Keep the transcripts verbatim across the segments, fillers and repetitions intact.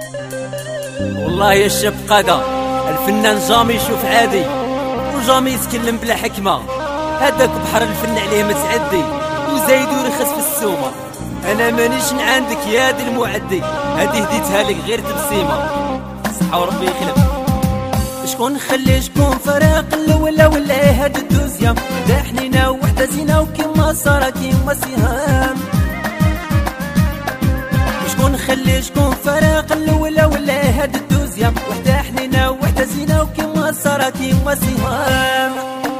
والله يا الشاب قادا الفنان جامي يشوف عادي وجامي يتكلم بلا حكمة. هذاك بحر الفن عليه متعدي وزايد ورخص في السومة. انا مانيش عندك يا دي المعدي، هادي هديتها لك غير تبسيمة. صحة وربي يخلف. شكون خلي شكون فريق الاولى ولا هاد الدوزيام؟ دا حنينة وحدة زينة وكيما سارة كيما سهام. شكون خلي شكون فريق الاولى ولا هاد الدوزيام؟ وحدة حنينة وحدة زينة وكيما سارة كيما سهام.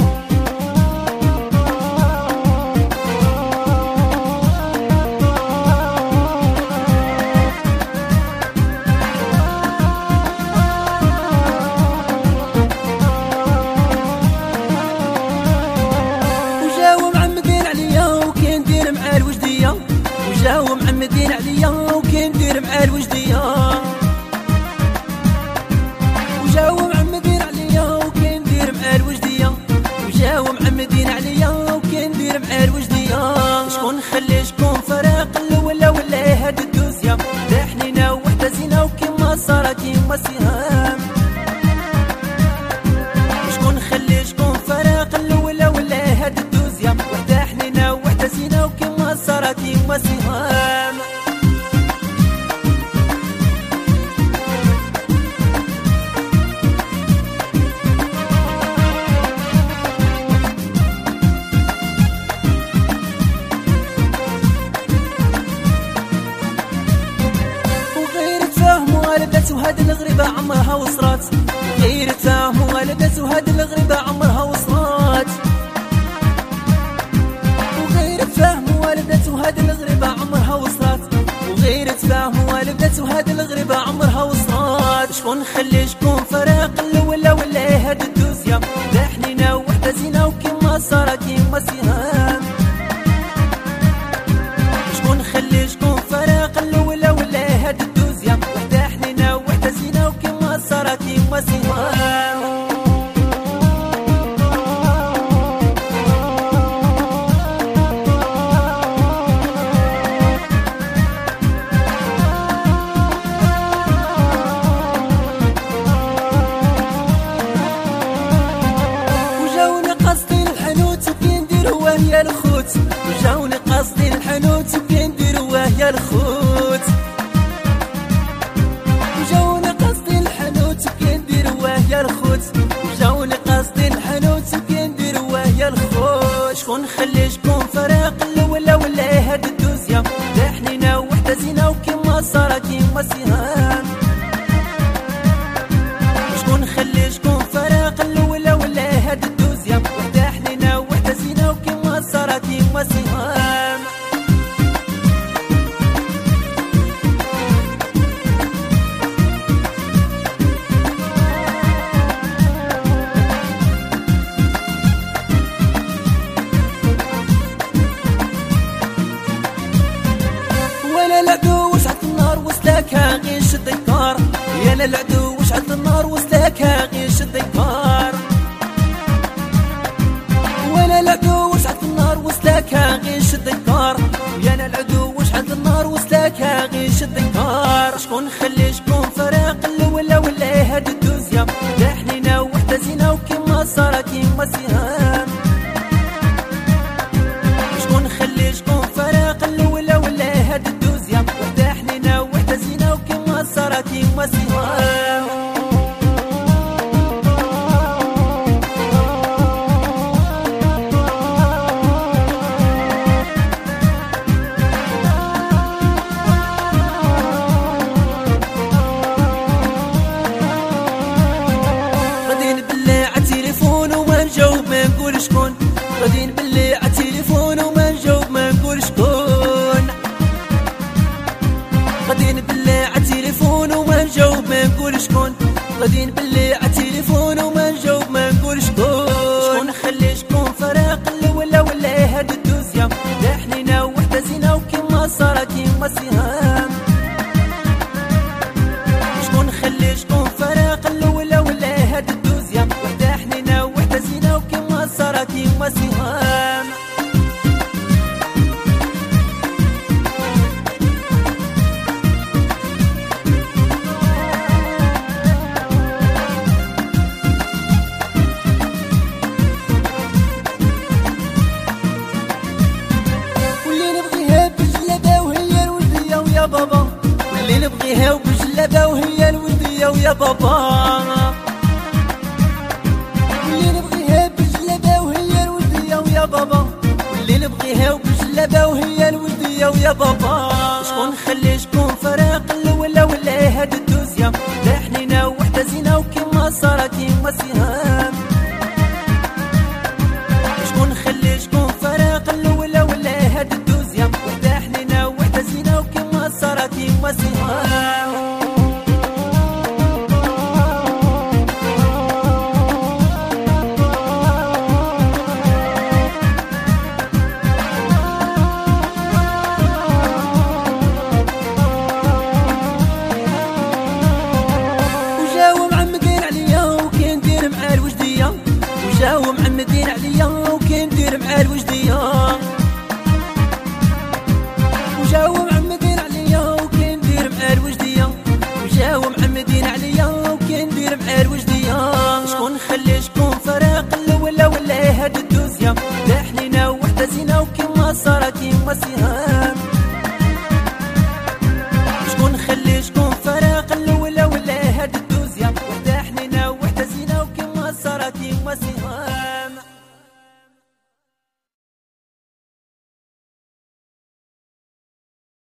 وجاو معمدين عليا وكاين ندير مع الوجدية. وجاو معمدين عليا وكاين ندير مع الوجدية. وجاو معمدين عليا وكاين ندير مع الوجدية. شكون خلي شكون فريق الاولى ولا هاد الدوزيام؟ دا حنينة وحدة زينة وكيما سارة كيما سهام. شكون خلي شكون فريق الاولى ولا هاد الدوزيام؟ وحدة حنينة وحدة زينة وكيما سارة كيما سهام. وغير تفاهموا والدات وهاد الغريبة عمرها وصرات. غير تفاهموا والدات وهاد الغريبة عمرها وصرات. وغير تفاهموا والدات وهاد الغريبة عمرها وصرات. وغير تفاهموا والدات وهاد الغريبة عمرها وصرات. شكون خلي شكون فريق الاولى ولا هاد الدوزيام؟ دا حنينة وحدة زينة وكيما سارة كيما سهام. شكون خلي شكون فريق الاولى ولا هاد الدوزيام؟ وحدة حنينة وحدة زينة وكيما سارة كيما سهام. وهي الخوت وجاوني قصدي الحنوت وكاين ندير وهي الخوت. وجاوني قصدي الحنوت وكاين ندير وهي الخوت. وجاوني قصدي الحنوت وكاين ندير وهي الخوت. شكون خلي شكون فريق الاولى ولا هاد الدوزيام؟ دا حنينة وحدة زينة وكيما سارة كيما سهام. شكون خلي شكون فريق الاولى ولا هاد الدوزيام؟ وحدة حنينة وحدة زينة وكيما سارة كيما سهام. وانا العدو وشعلت النار وسلاكها غير شد الكار. يا انا العدو وشعلت النار وسلاكها غير شد الكار. وانا العدو وشعلت النار وسلاكها غير شد الكار. يا انا العدو وشعلت النار وسلاكها غير شد الكار. شكون خلي شكون فريق الاولى ولا هاد الدوزيام؟ دا حنينة وحدة زينة وكيما سارة كيما سهام. شكون خلي شكون فريق الاولى ولا هاد الدوزيام؟ وحدة حنينة وحدة زينة وكيما سارة كيما سهام. غاديين باللي عالتليفون وما نجاوب ما نقول شكون. غاديين باللي عالتليفون وما نجاوب ما نقول شكون. غاديين باللي عالتليفون وما نجاوب ما نقول شكون. غاديين باللي عالتليفون وما نجاوب ما نقول شكون. شكون خلي شكون فريق الاولى ولا هاد الدوزيام؟ دا حنينة وحدة زينة وكيما سارة كيما سهام. شكون خلي شكون فريق الاولى ولا هاد الدوزيام؟ وحدة حنينة وحدة زينة وكيما سارة كيما سهام. ويا بابا، واللي نبغيها وبجلابة وهي الودية ويا بابا، واللي نبغيها بجلابة وهي الودية ويا بابا، واللي نبغيها وبجلابة وهي الودية ويا بابا. شكون نخلي شكون فريق الأولى ولا هاد الدوزيام، لا حنينة وحدة زينة وكيما سارة كيما سهام. شكون نخلي شكون فريق الأولى ولا هاد الدوزيام، وحدة حنينة وحدة زينة وكيما سارة كيما سهام. وجاو معمدين عليا وكي ندير مع الوجدية، وجاو معمدين عليا وكي ندير مع الوجدية، وجاو معمدين عليا وكي ندير مع الوجدية. شكون نخلي شكون فريق الأولى ولا هاد الدوزيام، لا حنينة وحدة زينة وكيما سارة كيما سهام.